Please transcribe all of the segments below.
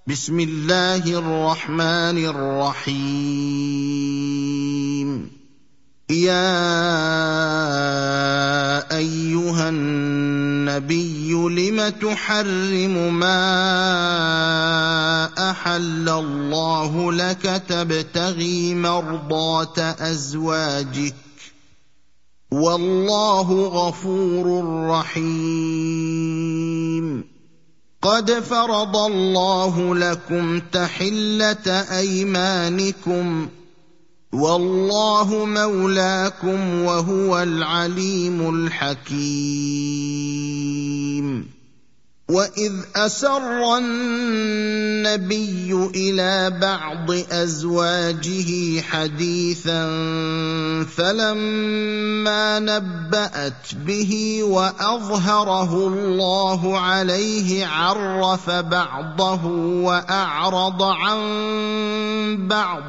بسم الله الرحمن الرحيم. يا أيها النبي لم تحرم ما أحل الله لك تبتغي مرضات أزواجك والله غفور رحيم. قد فرض الله لكم تحلة أيمانكم والله مولاكم وهو العليم الحكيم. وإذ أسر النبي إلى بعض أزواجه حديثا فلما نبأت به وأظهره الله عليه عرف بعضه وأعرض عن بعض،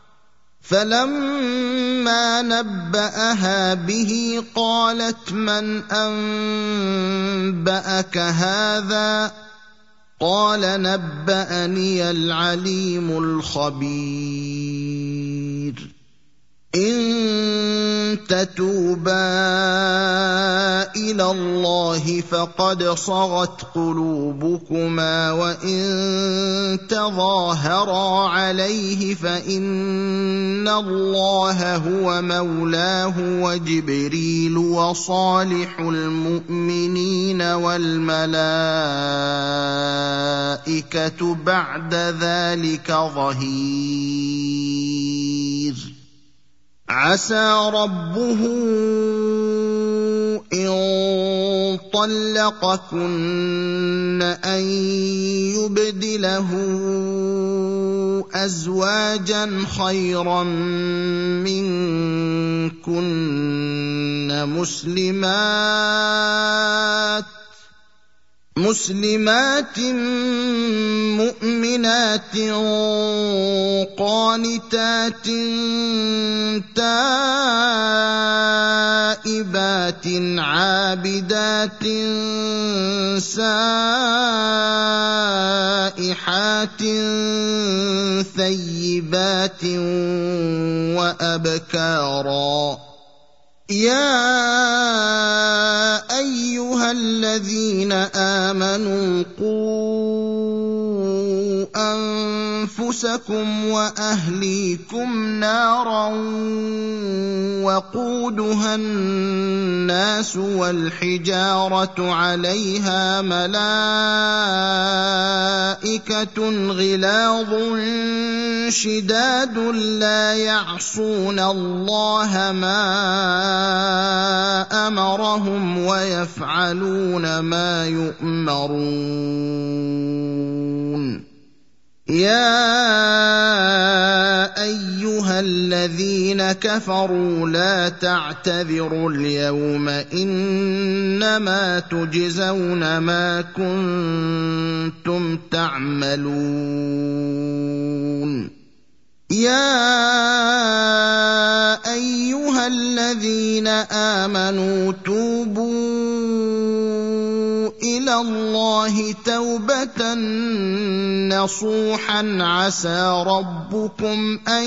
فلما نبأها به قالت من أنبأك هذا؟ قال نبأني العليم الخبير. إن تتوبا إلى الله فقد صغت قلوبكما وإن تظاهرا عليه فإن الله هو مولاه وجبريل وصالح المؤمنين والملائكة بعد ذلك ظهير. عسى ربه إن طلقكن أن يبدله أزواجا خيرا منكن مسلمات مؤمنات قانتات تائبات عابدات سائحات ثيبات وأبكارا. يا أيها الذين آمنوا قوا أنفسكم وأهليكم نارا وقودها الناس والحجارة عليها ملائكة غلاظ شداد لا يعصون الله ما أمرهم ويفعلون ما يؤمرون. يا أيها الذين كفروا لا تعتذروا اليوم إنما تجزون ما كنتم تعملون. يا أيها الذين آمنوا توبوا إلى الله توبة نصوحا عسى ربكم أن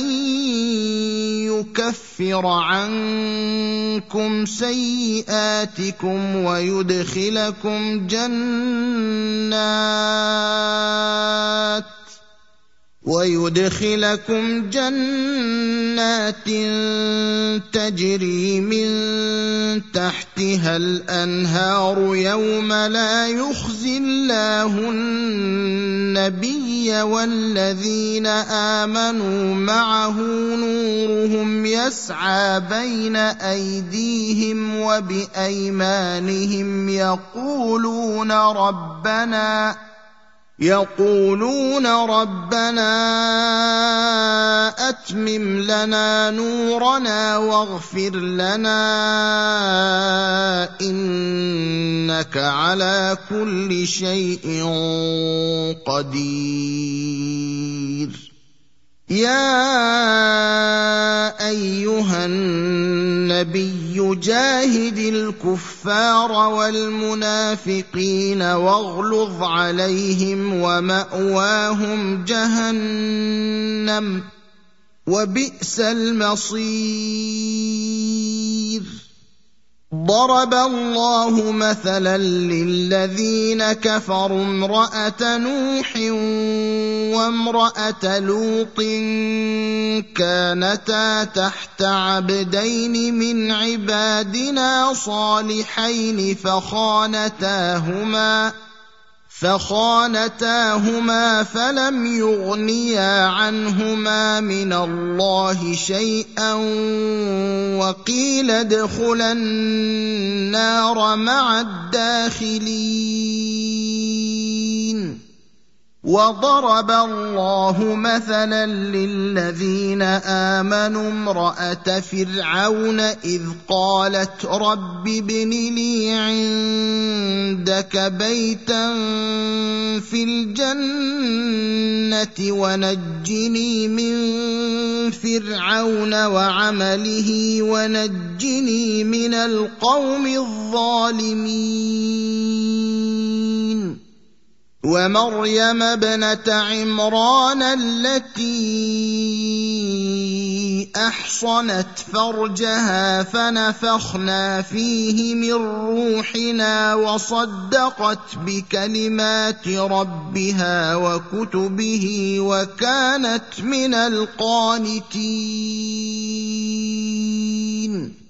يكفر عنكم سيئاتكم ويدخلكم جنات تجري من تحتها الأنهار يوم لا يخزي الله النبي والذين آمنوا معه نورهم يسعى بين أيديهم وبأيمانهم يقولون ربنا أتمم لنا نورنا واغفر لنا إنك على كل شيء قدير. يا أيها النبي جاهد الكفار والمنافقين واغلظ عليهم ومأواهم جهنم وبئس المصير. ضرب الله مثلا للذين كفروا امرأة نوح وامرأة لوط كانتا تحت عبدين من عبادنا صالحين فخانتاهما فلم يغنيا عنهما من الله شيئا وقيل ادخلا النار مع الداخلين. وضرب الله مثلا للذين آمنوا امرأة فرعون إذ قالت رب ابن لي عندك بيتا في الجنة ونجني من فرعون وعمله ونجني من القوم الظالمين. ومريم ابنة عمران التي أحصنت فرجها فنفخنا فيه من روحنا وصدقت بكلمات ربها وكتبه وكانت من القانتين.